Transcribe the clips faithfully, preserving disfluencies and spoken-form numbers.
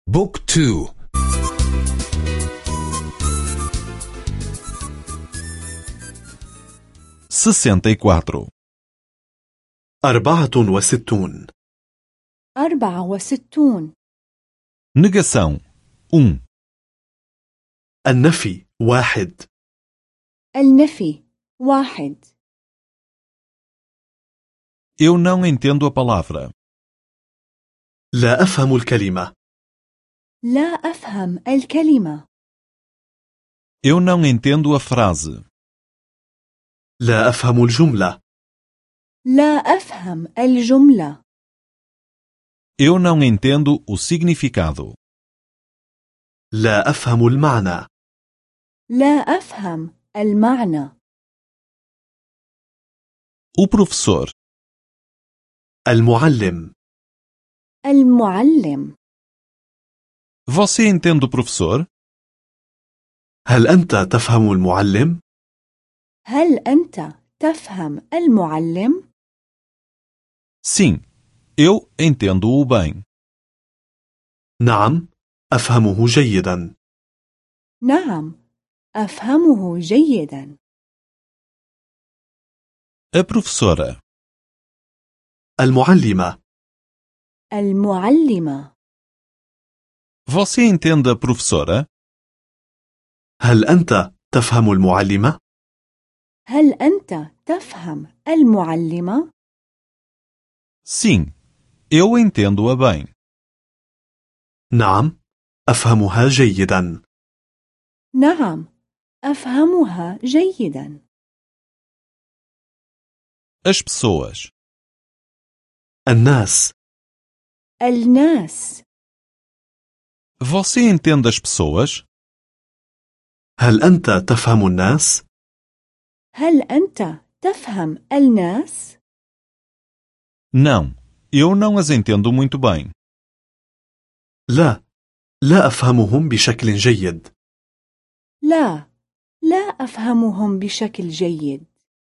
بوك تو. sessenta e quatro. أربعة وستون. أربعة وستون. Negação um. النفي واحد. النفي واحد. Eu não entendo a palavra. لا أفهم الكلمة. لا أفهم الكلمة. Eu não entendo a frase. لا أفهم الجملة. لا أفهم الجملة. Eu não entendo o significado. لا أفهم المعنى. لا أفهم المعنى. O professor. المعلم. المعلم. Você entende o professor? هل أنت تفهم المعلم؟ هل أنت تفهم المعلم؟ Sim, eu entendo-o bem. نعم، أفهمه جيدا. نعم، أفهمه جيدا. A professora. المعلمة. المعلمة. Você entende a professora? هل أنت تفهم المعلمة؟ هل أنت تفهم المعلمة؟ Sim, eu entendo-a bem. نعم، أفهمها جيدا. نعم، أفهمها جيدا. As pessoas. الناس. الناس. Você entende as pessoas? هل أنت تفهم الناس؟ هل أنت تفهم الناس؟ Não, eu não as entendo muito bem. لا، لا أفهمهم بشكل جيد. لا، لا أفهمهم بشكل جيد.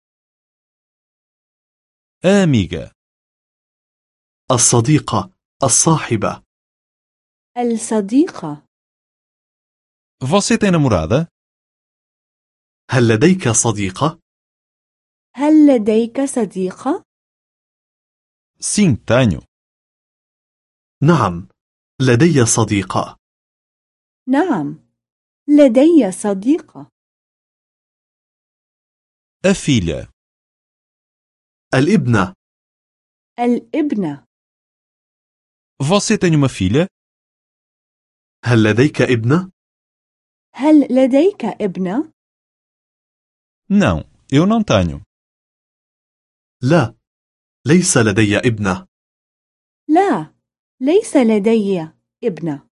A amiga. الصديقة، الصاحبة. الصديقة. Você tem namorada? هل لديك صديقة؟ هل لديك صديقة؟ Sim, tenho. نعم، لدي صديقة. نعم، لدي صديقة. A filha. الابنة. الابنة. Você tem uma filha? هل لديك ابنة؟ هل لديك ابنة؟ Não, eu não tenho. لا، ليس لدي ابنة. لا، ليس لدي ابنة.